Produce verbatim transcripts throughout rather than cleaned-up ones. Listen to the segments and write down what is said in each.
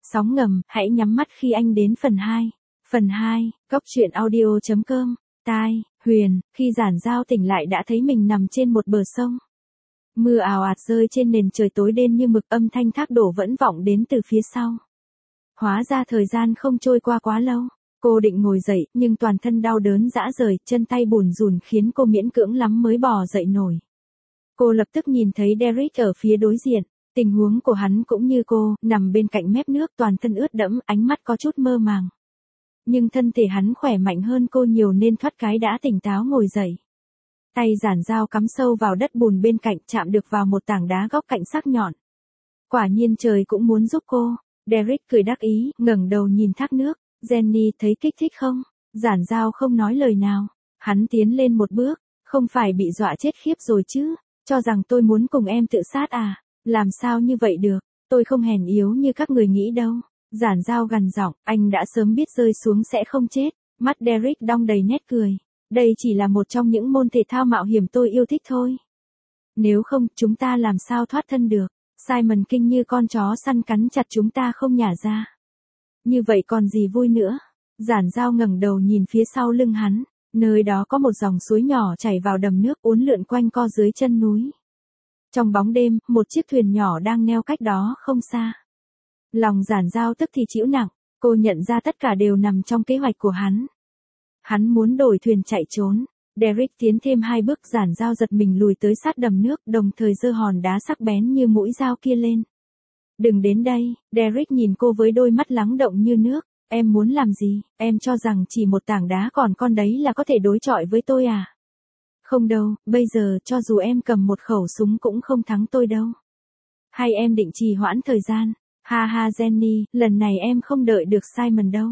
Sóng ngầm, hãy nhắm mắt khi anh đến phần hai. Phần hai, Cốc truyện audio chấm com. Tai, Huyền, khi Giản Giao tỉnh lại đã thấy mình nằm trên một bờ sông. Mưa ào ạt rơi trên nền trời tối đen như mực, âm thanh thác đổ vẫn vọng đến từ phía sau. Hóa ra thời gian không trôi qua quá lâu. Cô định ngồi dậy, nhưng toàn thân đau đớn rã rời, chân tay bùn rùn khiến cô miễn cưỡng lắm mới bò dậy nổi. Cô lập tức nhìn thấy Derek ở phía đối diện. Tình huống của hắn cũng như cô, nằm bên cạnh mép nước, toàn thân ướt đẫm, ánh mắt có chút mơ màng. Nhưng thân thể hắn khỏe mạnh hơn cô nhiều nên thoát cái đã tỉnh táo ngồi dậy. Tay Giản Giao cắm sâu vào đất bùn bên cạnh, chạm được vào một tảng đá góc cạnh sắc nhọn. Quả nhiên trời cũng muốn giúp cô. Derek cười đắc ý, ngẩng đầu nhìn thác nước. Jenny thấy kích thích không? Giản Giao không nói lời nào. Hắn tiến lên một bước. Không phải bị dọa chết khiếp rồi chứ? Cho rằng tôi muốn cùng em tự sát à? Làm sao như vậy được? Tôi không hèn yếu như các người nghĩ đâu. Giản Giao gằn giọng, anh đã sớm biết rơi xuống sẽ không chết. Mắt Derek đong đầy nét cười. Đây chỉ là một trong những môn thể thao mạo hiểm tôi yêu thích thôi. Nếu không, chúng ta làm sao thoát thân được? Simon King như con chó săn cắn chặt chúng ta không nhả ra. Như vậy còn gì vui nữa? Giản Giao ngẩng đầu nhìn phía sau lưng hắn. Nơi đó có một dòng suối nhỏ chảy vào đầm nước, uốn lượn quanh co dưới chân núi. Trong bóng đêm, một chiếc thuyền nhỏ đang neo cách đó không xa. Lòng Giản Giao tức thì chịu nặng, cô nhận ra tất cả đều nằm trong kế hoạch của hắn. Hắn muốn đổi thuyền chạy trốn. Derek tiến thêm hai bước, Giản Giao giật mình lùi tới sát đầm nước, đồng thời giơ hòn đá sắc bén như mũi dao kia lên. Đừng đến đây, Derek nhìn cô với đôi mắt lắng động như nước. Em muốn làm gì? Em cho rằng chỉ một tảng đá còn con đấy là có thể đối chọi với tôi à? Không đâu, bây giờ cho dù em cầm một khẩu súng cũng không thắng tôi đâu. Hay em định trì hoãn thời gian? Ha ha Jenny, lần này em không đợi được Simon đâu.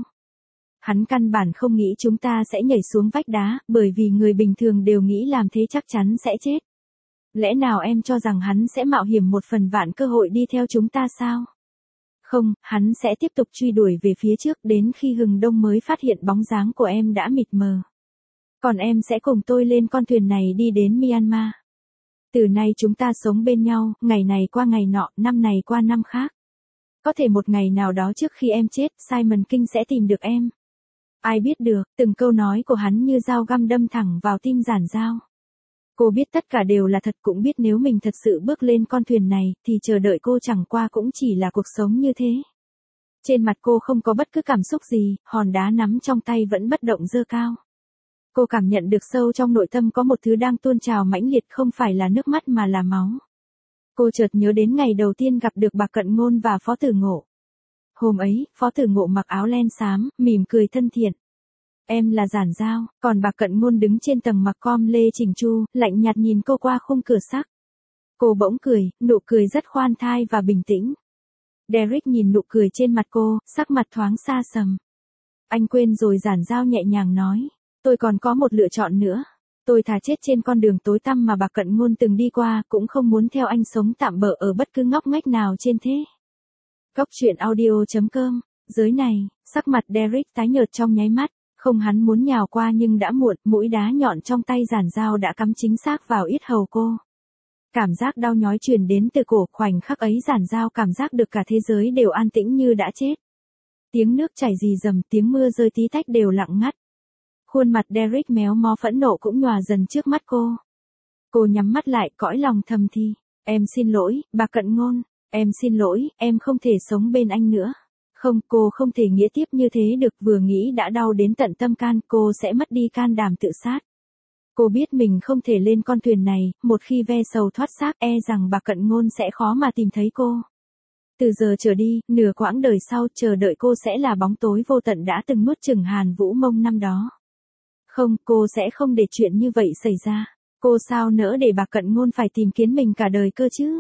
Hắn căn bản không nghĩ chúng ta sẽ nhảy xuống vách đá, bởi vì người bình thường đều nghĩ làm thế chắc chắn sẽ chết. Lẽ nào em cho rằng hắn sẽ mạo hiểm một phần vạn cơ hội đi theo chúng ta sao? Không, hắn sẽ tiếp tục truy đuổi về phía trước đến khi hừng đông mới phát hiện bóng dáng của em đã mịt mờ. Còn em sẽ cùng tôi lên con thuyền này đi đến Myanmar. Từ nay chúng ta sống bên nhau, ngày này qua ngày nọ, năm này qua năm khác. Có thể một ngày nào đó trước khi em chết, Simon King sẽ tìm được em. Ai biết được, từng câu nói của hắn như dao găm đâm thẳng vào tim Giản Giao. Cô biết tất cả đều là thật, cũng biết nếu mình thật sự bước lên con thuyền này, thì chờ đợi cô chẳng qua cũng chỉ là cuộc sống như thế. Trên mặt cô không có bất cứ cảm xúc gì, hòn đá nắm trong tay vẫn bất động giơ cao. Cô cảm nhận được sâu trong nội tâm có một thứ đang tuôn trào mãnh liệt, không phải là nước mắt mà là máu. Cô chợt nhớ đến ngày đầu tiên gặp được bà Cận Ngôn và Phó Tử Ngộ. Hôm ấy, Phó Tử Ngộ mặc áo len xám, mỉm cười thân thiện. Em là Giản Giao, còn bà Cận Ngôn đứng trên tầng mặc com lê chỉnh chu, lạnh nhạt nhìn cô qua khung cửa sắt. Cô bỗng cười, nụ cười rất khoan thai và bình tĩnh. Derek nhìn nụ cười trên mặt cô, sắc mặt thoáng xa sầm. Anh quên rồi, Giản Giao nhẹ nhàng nói. Tôi còn có một lựa chọn nữa. Tôi thà chết trên con đường tối tăm mà bà Cận Ngôn từng đi qua, cũng không muốn theo anh sống tạm bợ ở bất cứ ngóc ngách nào trên thế. Cốc truyện audio chấm com. Giới này, sắc mặt Derek tái nhợt trong nháy mắt. Không, hắn muốn nhào qua nhưng đã muộn, mũi đá nhọn trong tay Giản Giao đã cắm chính xác vào yết hầu cô. Cảm giác đau nhói truyền đến từ cổ, khoảnh khắc ấy Giản Giao cảm giác được cả thế giới đều an tĩnh như đã chết. Tiếng nước chảy rì rầm, tiếng mưa rơi tí tách đều lặng ngắt. Khuôn mặt Derek méo mó phẫn nộ cũng nhòa dần trước mắt cô. Cô nhắm mắt lại, cõi lòng thầm thì. Em xin lỗi, bà Cận Ngôn. Em xin lỗi, em không thể sống bên anh nữa. Không, cô không thể nghĩa tiếp như thế được, vừa nghĩ đã đau đến tận tâm can, cô sẽ mất đi can đảm tự sát. Cô biết mình không thể lên con thuyền này, một khi ve sầu thoát xác e rằng bà Cận Ngôn sẽ khó mà tìm thấy cô. Từ giờ trở đi, nửa quãng đời sau chờ đợi cô sẽ là bóng tối vô tận đã từng nuốt chửng Hàn Vũ Mông năm đó. Không, cô sẽ không để chuyện như vậy xảy ra. Cô sao nỡ để bà Cận Ngôn phải tìm kiếm mình cả đời cơ chứ?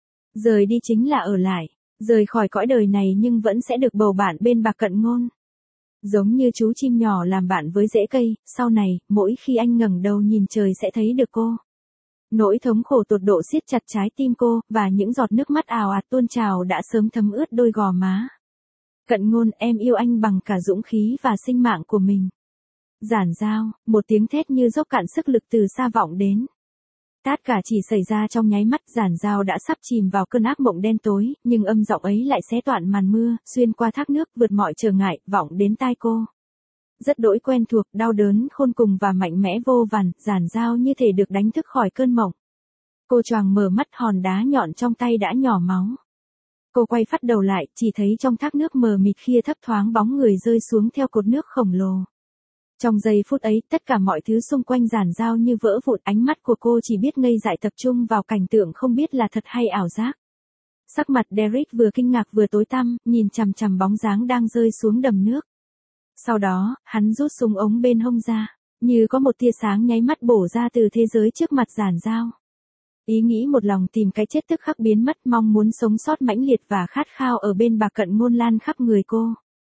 Rời đi chính là ở lại. Rời khỏi cõi đời này nhưng vẫn sẽ được bầu bạn bên bà Cận Ngôn. Giống như chú chim nhỏ làm bạn với rễ cây, sau này, mỗi khi anh ngẩng đầu nhìn trời sẽ thấy được cô. Nỗi thống khổ tột độ siết chặt trái tim cô, và những giọt nước mắt ào ạt tuôn trào đã sớm thấm ướt đôi gò má. Cận Ngôn, em yêu anh bằng cả dũng khí và sinh mạng của mình. Giản Giao, một tiếng thét như dốc cạn sức lực từ xa vọng đến. Tất cả chỉ xảy ra trong nháy mắt, Giản Giao đã sắp chìm vào cơn ác mộng đen tối, nhưng âm giọng ấy lại xé toạn màn mưa, xuyên qua thác nước, vượt mọi trở ngại, vọng đến tai cô. Rất đỗi quen thuộc, đau đớn khôn cùng và mạnh mẽ vô vàn, Giản Giao như thể được đánh thức khỏi cơn mộng. Cô choàng mở mắt, hòn đá nhọn trong tay đã nhỏ máu. Cô quay phát đầu lại, chỉ thấy trong thác nước mờ mịt kia thấp thoáng bóng người rơi xuống theo cột nước khổng lồ. Trong giây phút ấy, tất cả mọi thứ xung quanh Giản Giao như vỡ vụn, ánh mắt của cô chỉ biết ngây dại tập trung vào cảnh tượng không biết là thật hay ảo giác. Sắc mặt Derek vừa kinh ngạc vừa tối tăm, nhìn chằm chằm bóng dáng đang rơi xuống đầm nước. Sau đó, hắn rút súng ống bên hông ra, như có một tia sáng nháy mắt bổ ra từ thế giới trước mặt Giản Giao. Ý nghĩ một lòng tìm cái chết tức khắc biến mất, mong muốn sống sót mãnh liệt và khát khao ở bên Bạc Cận Ngôn lan khắp người cô.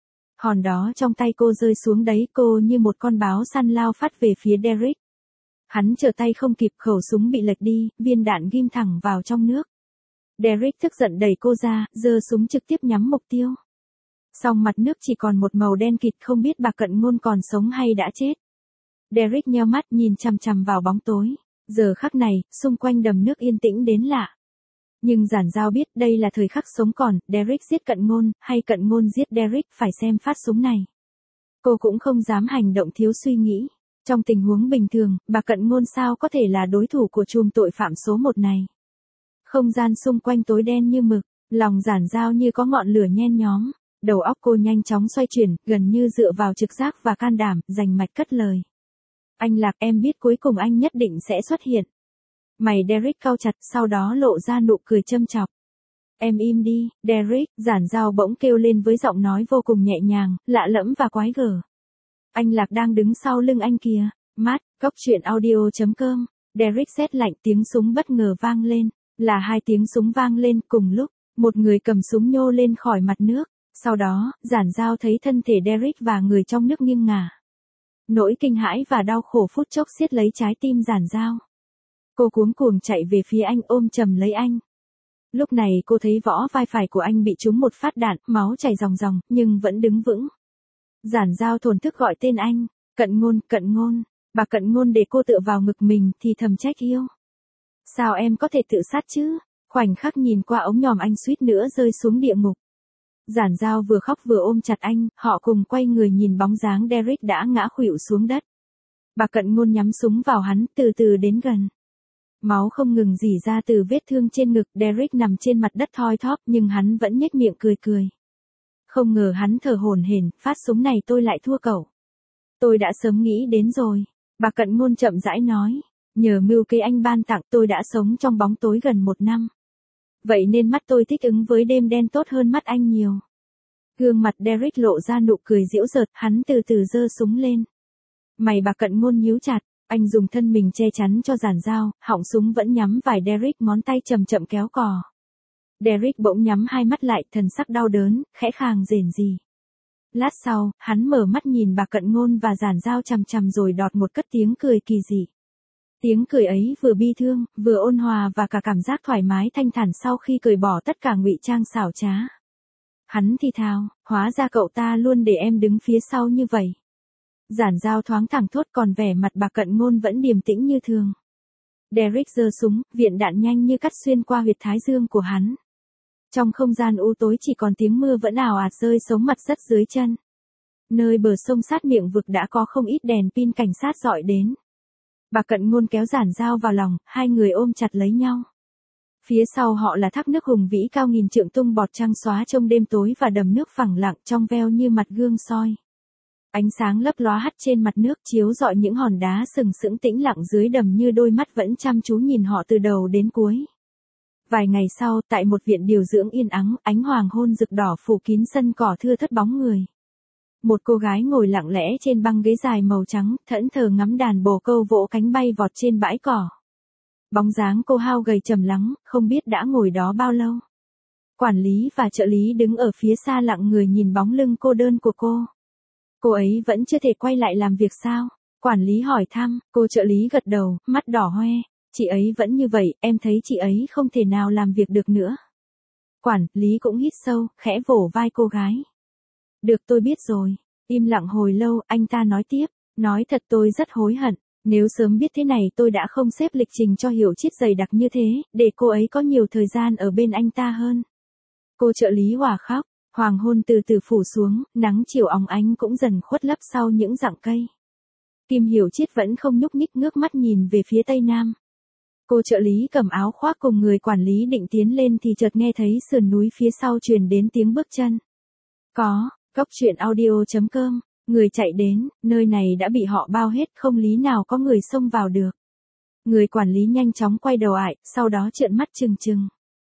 Hòn đó trong tay cô rơi xuống đấy, cô như một con báo săn lao phát về phía Derek. Hắn trở tay không kịp, khẩu súng bị lệch đi, viên đạn ghim thẳng vào trong nước. Derek tức giận đẩy cô ra, giơ súng trực tiếp nhắm mục tiêu. Song mặt nước chỉ còn một màu đen kịt, không biết Bạc Cận Ngôn còn sống hay đã chết. Derek nheo mắt nhìn chằm chằm vào bóng tối. Giờ khắc này, xung quanh đầm nước yên tĩnh đến lạ. Nhưng Giản Giao biết đây là thời khắc sống còn, Derek giết Cận Ngôn, hay Cận Ngôn giết Derek, phải xem phát súng này. Cô cũng không dám hành động thiếu suy nghĩ. Trong tình huống bình thường, Bạc Cận Ngôn sao có thể là đối thủ của chùm tội phạm số một này. Không gian xung quanh tối đen như mực, lòng Giản Giao như có ngọn lửa nhen nhóm. Đầu óc cô nhanh chóng xoay chuyển, gần như dựa vào trực giác và can đảm, rành mạch cất lời. Anh Lạc, em biết cuối cùng anh nhất định sẽ xuất hiện. Mày Derek cau chặt, sau đó lộ ra nụ cười châm chọc. Em im đi, Derek, Giản Giao bỗng kêu lên với giọng nói vô cùng nhẹ nhàng, lạ lẫm và quái gở. Anh Lạc đang đứng sau lưng anh kìa. Mát, cốc truyện audio chấm com. Derek sét lạnh, tiếng súng bất ngờ vang lên. Là hai tiếng súng vang lên cùng lúc, một người cầm súng nhô lên khỏi mặt nước. Sau đó, Giản Giao thấy thân thể Derek và người trong nước nghiêng ngả. Nỗi kinh hãi và đau khổ phút chốc siết lấy trái tim Giản Giao. Cô cuống cuồng chạy về phía anh, ôm chầm lấy anh. Lúc này cô thấy võ vai phải của anh bị trúng một phát đạn, máu chảy ròng ròng, nhưng vẫn đứng vững. Giản Giao thổn thức gọi tên anh, Cận Ngôn, Cận Ngôn. Bà Cận Ngôn để cô tựa vào ngực mình thì thầm trách yêu. Sao em có thể tự sát chứ? Khoảnh khắc nhìn qua ống nhòm anh suýt nữa rơi xuống địa ngục. Giản Giao vừa khóc vừa ôm chặt anh, họ cùng quay người nhìn bóng dáng Derek đã ngã khuỵu xuống đất. Bà Cận Ngôn nhắm súng vào hắn, từ từ đến gần. Máu không ngừng rỉ ra từ vết thương trên ngực, Derek nằm trên mặt đất thoi thóp nhưng hắn vẫn nhếch miệng cười cười. Không ngờ hắn thở hổn hển, phát súng này tôi lại thua cậu. Tôi đã sớm nghĩ đến rồi. Bà Cận Ngôn chậm rãi nói. Nhờ mưu kế anh ban tặng, tôi đã sống trong bóng tối gần một năm. Vậy nên mắt tôi thích ứng với đêm đen tốt hơn mắt anh nhiều. Gương mặt Derek lộ ra nụ cười giễu cợt, hắn từ từ giơ súng lên. Mày Bà Cận Ngôn nhíu chặt, anh dùng thân mình che chắn cho Giản Giao, họng súng vẫn nhắm vào Derek, ngón tay chậm chậm kéo cò. Derek bỗng nhắm hai mắt lại, thần sắc đau đớn, khẽ khàng rền rì. Lát sau, hắn mở mắt nhìn Bà Cận Ngôn và Giản Giao chằm chằm rồi đọt một cất tiếng cười kỳ dị. Tiếng cười ấy vừa bi thương, vừa ôn hòa và cả cảm giác thoải mái thanh thản sau khi cởi bỏ tất cả ngụy trang xảo trá. Hắn thì thào, hóa ra cậu ta luôn để em đứng phía sau như vậy. Giản Giao thoáng thẳng thốt, còn vẻ mặt Bà Cận Ngôn vẫn điềm tĩnh như thường. Derek giơ súng, viện đạn nhanh như cắt xuyên qua huyệt thái dương của hắn. Trong không gian u tối chỉ còn tiếng mưa vẫn ào ạt rơi xuống mặt đất dưới chân. Nơi bờ sông sát miệng vực đã có không ít đèn pin cảnh sát dọi đến. Bà Cận Ngôn kéo Giản Giao vào lòng, hai người ôm chặt lấy nhau. Phía sau họ là thác nước hùng vĩ cao nghìn trượng tung bọt trăng xóa trong đêm tối và đầm nước phẳng lặng trong veo như mặt gương soi. Ánh sáng lấp lóa hắt trên mặt nước chiếu rọi những hòn đá sừng sững tĩnh lặng dưới đầm như đôi mắt vẫn chăm chú nhìn họ từ đầu đến cuối. Vài ngày sau, tại một viện điều dưỡng yên ắng, ánh hoàng hôn rực đỏ phủ kín sân cỏ thưa thớt bóng người. Một cô gái ngồi lặng lẽ trên băng ghế dài màu trắng, thẫn thờ ngắm đàn bồ câu vỗ cánh bay vọt trên bãi cỏ. Bóng dáng cô hao gầy trầm lắng, không biết đã ngồi đó bao lâu. Quản lý và trợ lý đứng ở phía xa lặng người nhìn bóng lưng cô đơn của cô. Cô ấy vẫn chưa thể quay lại làm việc sao? Quản lý hỏi thăm, cô trợ lý gật đầu, mắt đỏ hoe. Chị ấy vẫn như vậy, em thấy chị ấy không thể nào làm việc được nữa. Quản lý cũng hít sâu, khẽ vỗ vai cô gái. Được, tôi biết rồi. Im lặng hồi lâu, anh ta nói tiếp. Nói thật tôi rất hối hận. Nếu sớm biết thế này tôi đã không xếp lịch trình cho Hiểu Chiết dày đặc như thế, để cô ấy có nhiều thời gian ở bên anh ta hơn. Cô trợ lý hòa khóc, hoàng hôn từ từ phủ xuống, nắng chiều óng ánh cũng dần khuất lấp sau những rặng cây. Kim Hiểu Chiết vẫn không nhúc nhích ngước mắt nhìn về phía tây nam. Cô trợ lý cầm áo khoác cùng người quản lý định tiến lên thì chợt nghe thấy sườn núi phía sau truyền đến tiếng bước chân. Có, cốc truyện audio chấm com, người chạy đến, nơi này đã bị họ bao hết, không lý nào có người xông vào được. Người quản lý nhanh chóng quay đầu lại, sau đó trợn mắt trừng trừng.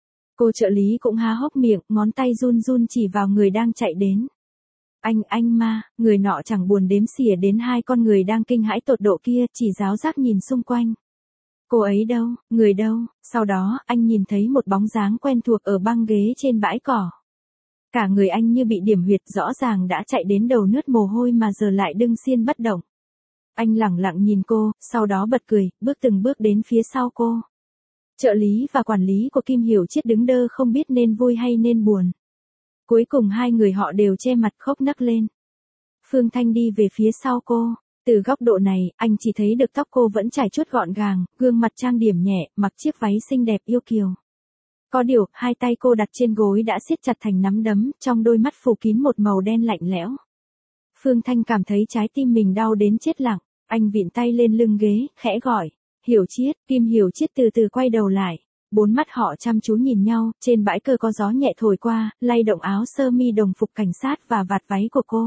Cô trợ lý cũng há hốc miệng, ngón tay run run chỉ vào người đang chạy đến. Anh, anh ma, người nọ chẳng buồn đếm xỉa đến hai con người đang kinh hãi tột độ kia, chỉ giáo giác nhìn xung quanh. Cô ấy đâu, người đâu, sau đó, anh nhìn thấy một bóng dáng quen thuộc ở băng ghế trên bãi cỏ. Cả người anh như bị điểm huyệt, rõ ràng đã chạy đến đầu nướt mồ hôi mà giờ lại đứng xiên bất động. Anh lẳng lặng nhìn cô, sau đó bật cười, bước từng bước đến phía sau cô. Trợ lý và quản lý của Kim Hiểu Chiết đứng đơ không biết nên vui hay nên buồn. Cuối cùng hai người họ đều che mặt khóc nấc lên. Phương Thanh đi về phía sau cô. Từ góc độ này, anh chỉ thấy được tóc cô vẫn trải chuốt gọn gàng, gương mặt trang điểm nhẹ, mặc chiếc váy xinh đẹp yêu kiều. Có điều, hai tay cô đặt trên gối đã siết chặt thành nắm đấm, trong đôi mắt phủ kín một màu đen lạnh lẽo. Phương Thanh cảm thấy trái tim mình đau đến chết lặng, anh vịn tay lên lưng ghế, khẽ gọi. Hiểu Chiết, Kim Hiểu Chiết từ từ quay đầu lại. Bốn mắt họ chăm chú nhìn nhau, trên bãi cờ có gió nhẹ thổi qua, lay động áo sơ mi đồng phục cảnh sát và vạt váy của cô.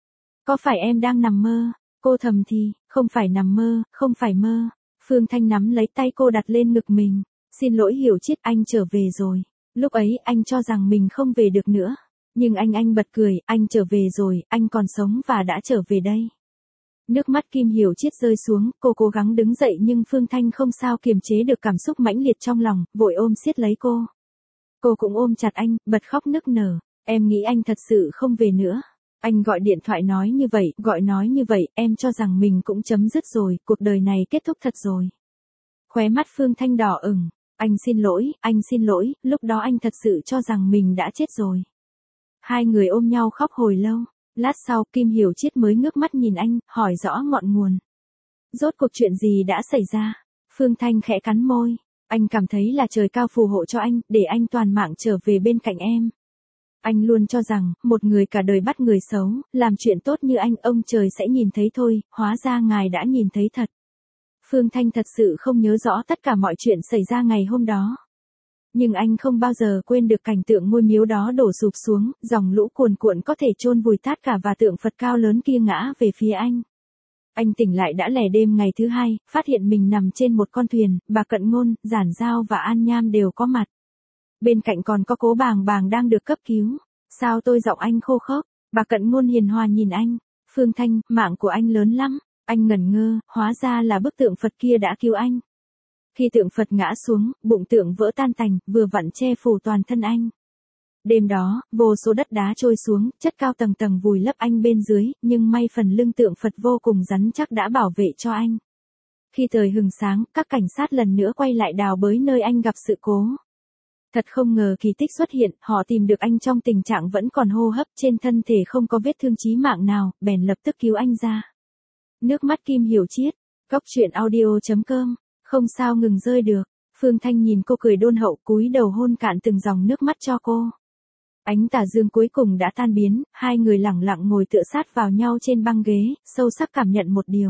Có phải em đang nằm mơ? Cô thầm thì, không phải nằm mơ, không phải mơ. Phương Thanh nắm lấy tay cô đặt lên ngực mình. Xin lỗi Hiểu Chiết, anh trở về rồi. Lúc ấy anh cho rằng mình không về được nữa. Nhưng anh anh bật cười, anh trở về rồi, anh còn sống và đã trở về đây. Nước mắt Kim Hiểu Chiết rơi xuống, cô cố gắng đứng dậy nhưng Phương Thanh không sao kiềm chế được cảm xúc mãnh liệt trong lòng, vội ôm siết lấy cô. Cô cũng ôm chặt anh, bật khóc nức nở. Em nghĩ anh thật sự không về nữa. Anh gọi điện thoại nói như vậy, gọi nói như vậy, em cho rằng mình cũng chấm dứt rồi, cuộc đời này kết thúc thật rồi. Khóe mắt Phương Thanh đỏ ửng. Anh xin lỗi, anh xin lỗi, lúc đó anh thật sự cho rằng mình đã chết rồi. Hai người ôm nhau khóc hồi lâu. Lát sau, Kim Hiểu Chiết mới ngước mắt nhìn anh, hỏi rõ ngọn nguồn. Rốt cuộc chuyện gì đã xảy ra? Phương Thanh khẽ cắn môi. Anh cảm thấy là trời cao phù hộ cho anh, để anh toàn mạng trở về bên cạnh em. Anh luôn cho rằng, một người cả đời bắt người xấu, làm chuyện tốt như anh, ông trời sẽ nhìn thấy thôi, hóa ra ngài đã nhìn thấy thật. Phương Thanh thật sự không nhớ rõ tất cả mọi chuyện xảy ra ngày hôm đó. Nhưng anh không bao giờ quên được cảnh tượng ngôi miếu đó đổ sụp xuống, dòng lũ cuồn cuộn có thể chôn vùi tất cả và tượng Phật cao lớn kia ngã về phía anh. Anh tỉnh lại đã lẻ đêm ngày thứ hai, phát hiện mình nằm trên một con thuyền, bà Cận Ngôn, Giản Giao và An Nham đều có mặt. Bên cạnh còn có Cố Bàng Bàng đang được cấp cứu. Sao tôi giọng anh khô khốc? Bà Cận Ngôn hiền hòa nhìn anh. Phương Thanh, mạng của anh lớn lắm. Anh ngẩn ngơ, hóa ra là bức tượng Phật kia đã cứu anh. Khi tượng Phật ngã xuống, bụng tượng vỡ tan tành, vừa vặn che phủ toàn thân anh. Đêm đó, vô số đất đá trôi xuống, chất cao tầng tầng vùi lấp anh bên dưới, nhưng may phần lưng tượng Phật vô cùng rắn chắc đã bảo vệ cho anh. Khi trời hừng sáng, các cảnh sát lần nữa quay lại đào bới nơi anh gặp sự cố. Thật không ngờ kỳ tích xuất hiện, họ tìm được anh trong tình trạng vẫn còn hô hấp, trên thân thể không có vết thương chí mạng nào, bèn lập tức cứu anh ra. Nước mắt Kim Hiểu Chiết, cốc truyện audio chấm com, không sao ngừng rơi được. Phương Thanh nhìn cô cười đôn hậu, cúi đầu hôn cạn từng dòng nước mắt cho cô. Ánh tà dương cuối cùng đã tan biến, hai người lẳng lặng ngồi tựa sát vào nhau trên băng ghế, sâu sắc cảm nhận một điều.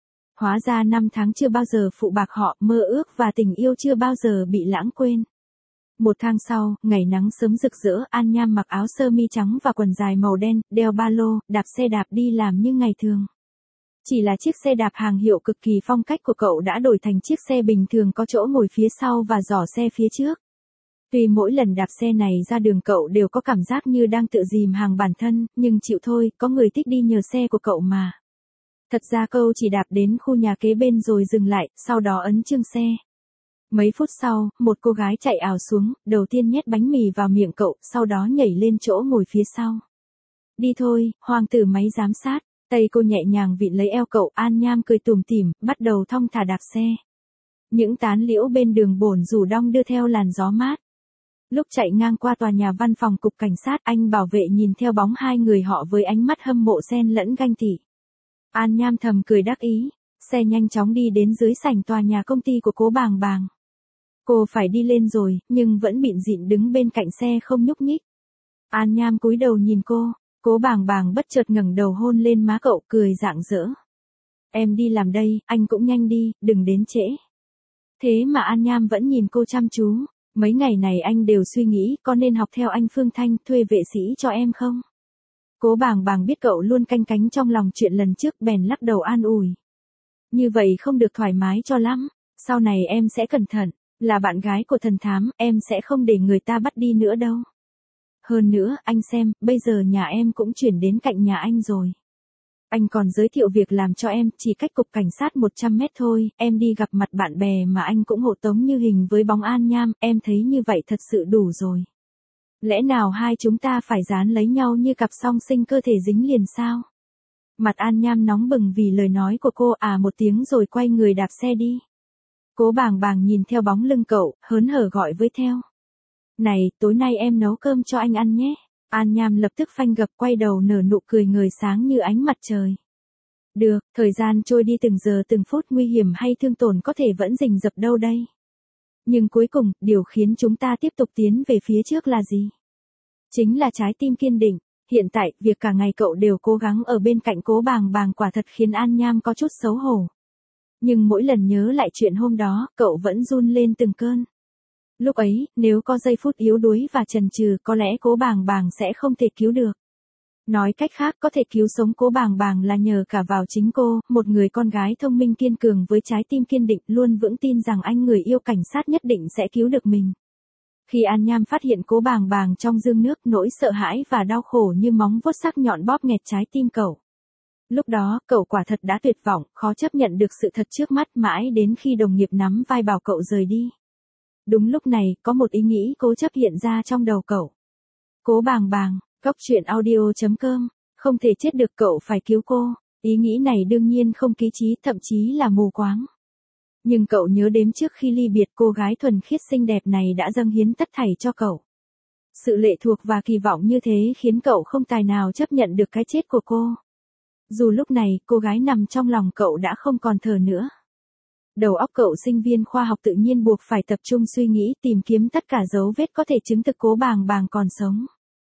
Hóa ra năm tháng chưa bao giờ phụ bạc họ, mơ ước và tình yêu chưa bao giờ bị lãng quên. Một tháng sau, ngày nắng sớm rực rỡ, An Nham mặc áo sơ mi trắng và quần dài màu đen, đeo ba lô, đạp xe đạp đi làm như ngày thường. Chỉ là chiếc xe đạp hàng hiệu cực kỳ phong cách của cậu đã đổi thành chiếc xe bình thường có chỗ ngồi phía sau và giỏ xe phía trước. Tuy mỗi lần đạp xe này ra đường cậu đều có cảm giác như đang tự dìm hàng bản thân, nhưng chịu thôi, có người thích đi nhờ xe của cậu mà. Thật ra cậu chỉ đạp đến khu nhà kế bên rồi dừng lại, sau đó ấn chương xe. Mấy phút sau, một cô gái chạy ào xuống, đầu tiên nhét bánh mì vào miệng cậu, sau đó nhảy lên chỗ ngồi phía sau. Đi thôi, hoàng tử máy giám sát. Tay cô nhẹ nhàng vịn lấy eo cậu, An Nham cười tủm tỉm, bắt đầu thong thả đạp xe. Những tán liễu bên đường bồn rủ đong đưa theo làn gió mát. Lúc chạy ngang qua tòa nhà văn phòng cục cảnh sát, anh bảo vệ nhìn theo bóng hai người họ với ánh mắt hâm mộ xen lẫn ganh tị. An Nham thầm cười đắc ý, Xe nhanh chóng đi đến dưới sảnh tòa nhà công ty của Cố Bàng Bàng. Cô phải đi lên rồi, nhưng vẫn bịn rịn đứng bên cạnh xe không nhúc nhích. An Nham cúi đầu nhìn cô, Cố Bàng Bàng bất chợt ngẩng đầu hôn lên má cậu, cười rạng rỡ. Em đi làm đây, anh cũng nhanh đi, đừng đến trễ. Thế mà An Nham vẫn nhìn cô chăm chú. Mấy ngày này anh đều suy nghĩ có nên học theo anh Phương Thanh thuê vệ sĩ cho em không? Cố Bàng Bàng biết cậu luôn canh cánh trong lòng chuyện lần trước bèn lắc đầu an ủi. Như vậy không được thoải mái cho lắm, sau này em sẽ cẩn thận, là bạn gái của thần thám, em sẽ không để người ta bắt đi nữa đâu. Hơn nữa, anh xem, bây giờ nhà em cũng chuyển đến cạnh nhà anh rồi. Anh còn giới thiệu việc làm cho em, chỉ cách cục cảnh sát một trăm mét thôi, em đi gặp mặt bạn bè mà anh cũng hộ tống như hình với bóng. An Nham, em thấy như vậy thật sự đủ rồi. Lẽ nào hai chúng ta phải dán lấy nhau như cặp song sinh cơ thể dính liền sao? Mặt An Nham nóng bừng vì lời nói của cô, à một tiếng rồi quay người đạp xe đi. Cố Bàng Bàng nhìn theo bóng lưng cậu, hớn hở gọi với theo. Này, tối nay em nấu cơm cho anh ăn nhé. An Nham lập tức phanh gập, quay đầu nở nụ cười ngời sáng như ánh mặt trời. Được, thời gian trôi đi từng giờ từng phút, nguy hiểm hay thương tổn có thể vẫn rình rập đâu đây. Nhưng cuối cùng, điều khiến chúng ta tiếp tục tiến về phía trước là gì? Chính là trái tim kiên định. Hiện tại, việc cả ngày cậu đều cố gắng ở bên cạnh Cố Bàng Bàng quả thật khiến An Nham có chút xấu hổ. Nhưng mỗi lần nhớ lại chuyện hôm đó, cậu vẫn run lên từng cơn. Lúc ấy, nếu có giây phút yếu đuối và chần chừ, có lẽ Cố Bàng Bàng sẽ không thể cứu được. Nói cách khác, có thể cứu sống Cố Bàng Bàng là nhờ cả vào chính cô, một người con gái thông minh kiên cường với trái tim kiên định, luôn vững tin rằng anh người yêu cảnh sát nhất định sẽ cứu được mình. Khi An Nham phát hiện Cố Bàng Bàng trong giương nước, nỗi sợ hãi và đau khổ như móng vuốt sắc nhọn bóp nghẹt trái tim cậu. Lúc đó, cậu quả thật đã tuyệt vọng, khó chấp nhận được sự thật trước mắt, mãi đến khi đồng nghiệp nắm vai bảo cậu rời đi. Đúng lúc này, có một ý nghĩ cố chấp hiện ra trong đầu cậu. Cố Bàng Bàng, Cóc Truyện Audio chấm com, không thể chết được, cậu phải cứu cô. Ý nghĩ này đương nhiên không ký trí, thậm chí là mù quáng. Nhưng cậu nhớ đêm trước khi ly biệt, cô gái thuần khiết xinh đẹp này đã dâng hiến tất thảy cho cậu. Sự lệ thuộc và kỳ vọng như thế khiến cậu không tài nào chấp nhận được cái chết của cô. Dù lúc này, cô gái nằm trong lòng cậu đã không còn thở nữa. Đầu óc cậu sinh viên khoa học tự nhiên buộc phải tập trung suy nghĩ, tìm kiếm tất cả dấu vết có thể chứng thực Cố Bàng Bàng còn sống.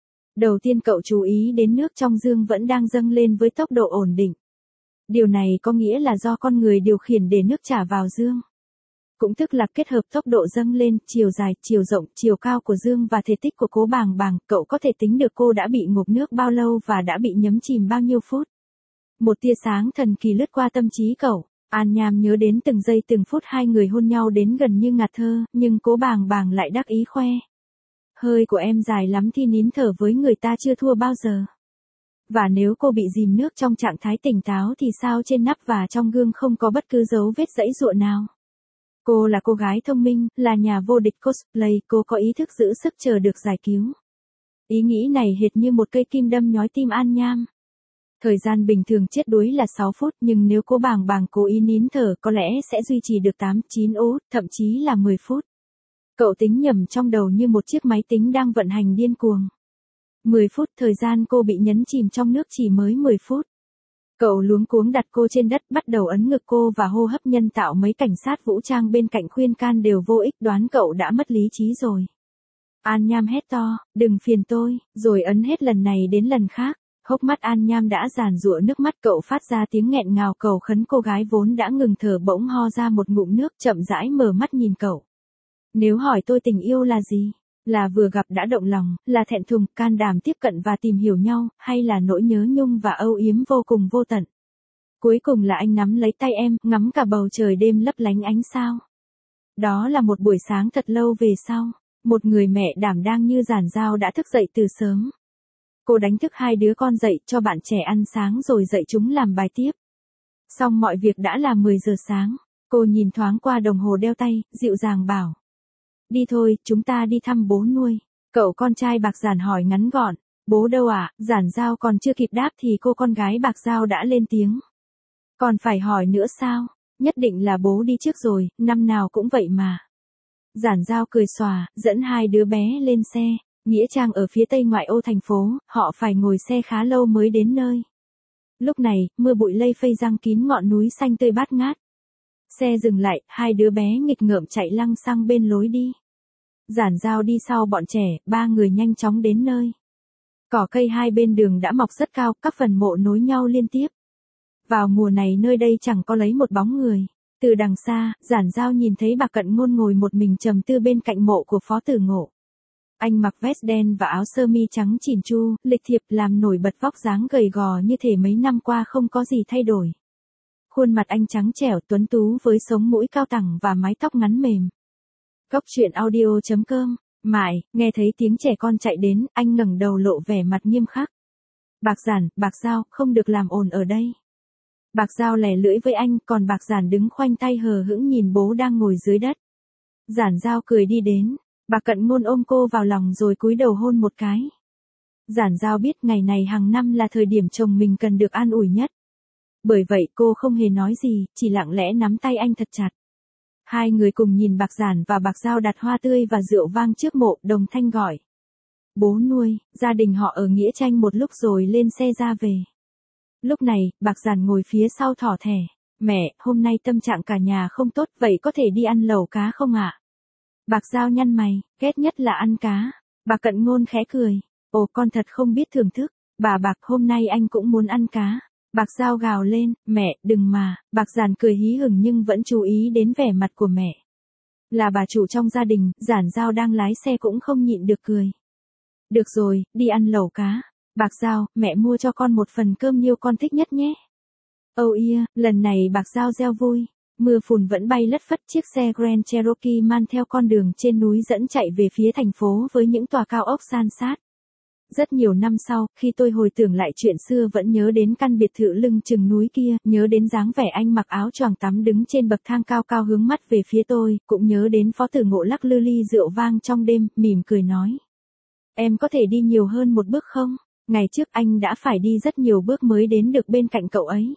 Đầu tiên cậu chú ý đến nước trong giương vẫn đang dâng lên với tốc độ ổn định. Điều này có nghĩa là do con người điều khiển để nước trả vào giương. Cũng tức là kết hợp tốc độ dâng lên, chiều dài, chiều rộng, chiều cao của giương và thể tích của Cố Bàng Bàng, cậu có thể tính được cô đã bị ngộp nước bao lâu và đã bị nhấn chìm bao nhiêu phút. Một tia sáng thần kỳ lướt qua tâm trí cậu. An Nham nhớ đến từng giây từng phút hai người hôn nhau đến gần như ngạt thơ, nhưng Cố Bàng Bàng lại đắc ý khoe. Hơi của em dài lắm thì nín thở với người ta chưa thua bao giờ. Và nếu cô bị dìm nước trong trạng thái tỉnh táo thì sao, trên nắp và trong gương không có bất cứ dấu vết giãy giụa nào. Cô là cô gái thông minh, là nhà vô địch cosplay, cô có ý thức giữ sức chờ được giải cứu. Ý nghĩ này hệt như một cây kim đâm nhói tim An Nham. Thời gian bình thường chết đuối là sáu phút, nhưng nếu Cố Bàng Bàng cố ý nín thở có lẽ sẽ duy trì được tám, chín ố, thậm chí là mười phút. Cậu tính nhầm trong đầu như một chiếc máy tính đang vận hành điên cuồng. mười phút, thời gian cô bị nhấn chìm trong nước chỉ mới mười phút. Cậu luống cuống đặt cô trên đất, bắt đầu ấn ngực cô và hô hấp nhân tạo. Mấy cảnh sát vũ trang bên cạnh khuyên can đều vô ích, đoán cậu đã mất lý trí rồi. An Nham hét to, đừng phiền tôi, rồi ấn hết lần này đến lần khác. Hốc mắt An Nham đã giàn giụa nước mắt, cậu phát ra tiếng nghẹn ngào cầu khấn. Cô gái vốn đã ngừng thở bỗng ho ra một ngụm nước, chậm rãi mở mắt nhìn cậu. Nếu hỏi tôi tình yêu là gì? Là vừa gặp đã động lòng, là thẹn thùng, can đảm tiếp cận và tìm hiểu nhau, hay là nỗi nhớ nhung và âu yếm vô cùng vô tận? Cuối cùng là anh nắm lấy tay em, ngắm cả bầu trời đêm lấp lánh ánh sao. Đó là một buổi sáng thật lâu về sau, một người mẹ đảm đang như giản dao đã thức dậy từ sớm. Cô đánh thức hai đứa con dậy, cho bạn trẻ ăn sáng rồi dạy chúng làm bài tiếp. Xong mọi việc đã là mười giờ sáng, cô nhìn thoáng qua đồng hồ đeo tay, dịu dàng bảo. Đi thôi, chúng ta đi thăm bố nuôi. Cậu con trai Bạc Giản hỏi ngắn gọn. Bố đâu ạ? À? Giản Giao còn chưa kịp đáp thì cô con gái Bạc Giao đã lên tiếng. Còn phải hỏi nữa sao? Nhất định là bố đi trước rồi, năm nào cũng vậy mà. Giản Giao cười xòa, dẫn hai đứa bé lên xe. Nghĩa trang ở phía tây ngoại ô thành phố, họ phải ngồi xe khá lâu mới đến nơi. Lúc này, mưa bụi lây phây giăng kín ngọn núi xanh tươi bát ngát. Xe dừng lại, hai đứa bé nghịch ngợm chạy lăng xăng bên lối đi. Giản Giao đi sau bọn trẻ, ba người nhanh chóng đến nơi. Cỏ cây hai bên đường đã mọc rất cao, các phần mộ nối nhau liên tiếp. Vào mùa này nơi đây chẳng có lấy một bóng người. Từ đằng xa, Giản Giao nhìn thấy bà Cận Ngôn ngồi một mình trầm tư bên cạnh mộ của Phó Tử Ngộ. Anh mặc vest đen và áo sơ mi trắng chỉn chu, lịch thiệp làm nổi bật vóc dáng gầy gò như thể mấy năm qua không có gì thay đổi. Khuôn mặt anh trắng trẻo tuấn tú với sống mũi cao thẳng và mái tóc ngắn mềm. Cốc truyện audio chấm com. Mãi, nghe thấy tiếng trẻ con chạy đến, anh ngẩng đầu lộ vẻ mặt nghiêm khắc. Bạc Giản, Bạc Giao, không được làm ồn ở đây. Bạc Giao lẻ lưỡi với anh, còn Bạc Giản đứng khoanh tay hờ hững nhìn bố đang ngồi dưới đất. Giản Giao cười đi đến, bà Cận Ngôn ôm cô vào lòng rồi cúi đầu hôn một cái. Giản Giao biết ngày này hàng năm là thời điểm chồng mình cần được an ủi nhất. Bởi vậy cô không hề nói gì, chỉ lặng lẽ nắm tay anh thật chặt. Hai người cùng nhìn Bạc Giản và Bạc Giao đặt hoa tươi và rượu vang trước mộ, đồng thanh gọi. Bố nuôi, gia đình họ ở Nghĩa Tranh một lúc rồi lên xe ra về. Lúc này, Bạc Giản ngồi phía sau thỏ thẻ. Mẹ, hôm nay tâm trạng cả nhà không tốt, vậy có thể đi ăn lẩu cá không ạ? Bạc Giao nhăn mày, ghét nhất là ăn cá. Bà Cận Ngôn khẽ cười. Ồ, con thật không biết thưởng thức. Bà Bạc, hôm nay anh cũng muốn ăn cá. Bạc Giao gào lên, mẹ, đừng mà. Bạc Giản cười hí hửng nhưng vẫn chú ý đến vẻ mặt của mẹ. Là bà chủ trong gia đình, Giản Giao đang lái xe cũng không nhịn được cười. Được rồi, đi ăn lẩu cá. Bạc Giao, mẹ mua cho con một phần cơm niêu con thích nhất nhé. Oh yeah, lần này Bạc Giao reo vui. Mưa phùn vẫn bay lất phất, chiếc xe Grand Cherokee man theo con đường trên núi dẫn chạy về phía thành phố với những tòa cao ốc san sát. Rất nhiều năm sau, khi tôi hồi tưởng lại chuyện xưa vẫn nhớ đến căn biệt thự lưng chừng núi kia, nhớ đến dáng vẻ anh mặc áo choàng tắm đứng trên bậc thang cao cao hướng mắt về phía tôi, cũng nhớ đến Phó Tử Ngộ lắc lư ly rượu vang trong đêm, mỉm cười nói. Em có thể đi nhiều hơn một bước không? Ngày trước anh đã phải đi rất nhiều bước mới đến được bên cạnh cậu ấy.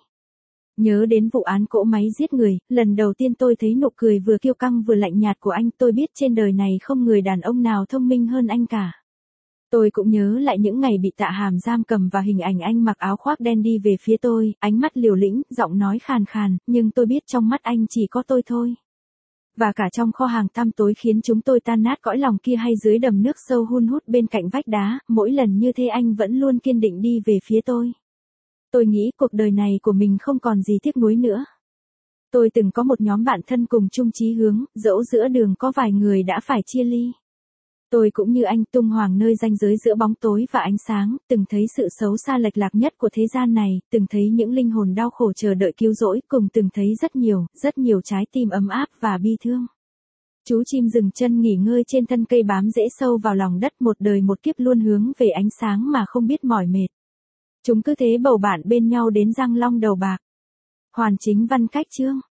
Nhớ đến vụ án cỗ máy giết người, lần đầu tiên tôi thấy nụ cười vừa kiêu căng vừa lạnh nhạt của anh, tôi biết trên đời này không người đàn ông nào thông minh hơn anh cả. Tôi cũng nhớ lại những ngày bị Tạ Hàm giam cầm và hình ảnh anh mặc áo khoác đen đi về phía tôi, ánh mắt liều lĩnh, giọng nói khàn khàn, nhưng tôi biết trong mắt anh chỉ có tôi thôi. Và cả trong kho hàng tăm tối khiến chúng tôi tan nát cõi lòng kia hay dưới đầm nước sâu hun hút bên cạnh vách đá, mỗi lần như thế anh vẫn luôn kiên định đi về phía tôi. Tôi nghĩ cuộc đời này của mình không còn gì tiếc nuối nữa. Tôi từng có một nhóm bạn thân cùng chung chí hướng, dẫu giữa đường có vài người đã phải chia ly. Tôi cũng như anh tung hoàng nơi ranh giới giữa bóng tối và ánh sáng, từng thấy sự xấu xa lệch lạc nhất của thế gian này, từng thấy những linh hồn đau khổ chờ đợi cứu rỗi, cùng từng thấy rất nhiều, rất nhiều trái tim ấm áp và bi thương. Chú chim dừng chân nghỉ ngơi trên thân cây bám rễ sâu vào lòng đất, một đời một kiếp luôn hướng về ánh sáng mà không biết mỏi mệt. Chúng cứ thế bầu bạn bên nhau đến răng long đầu bạc. Hoàn chính văn cách chương.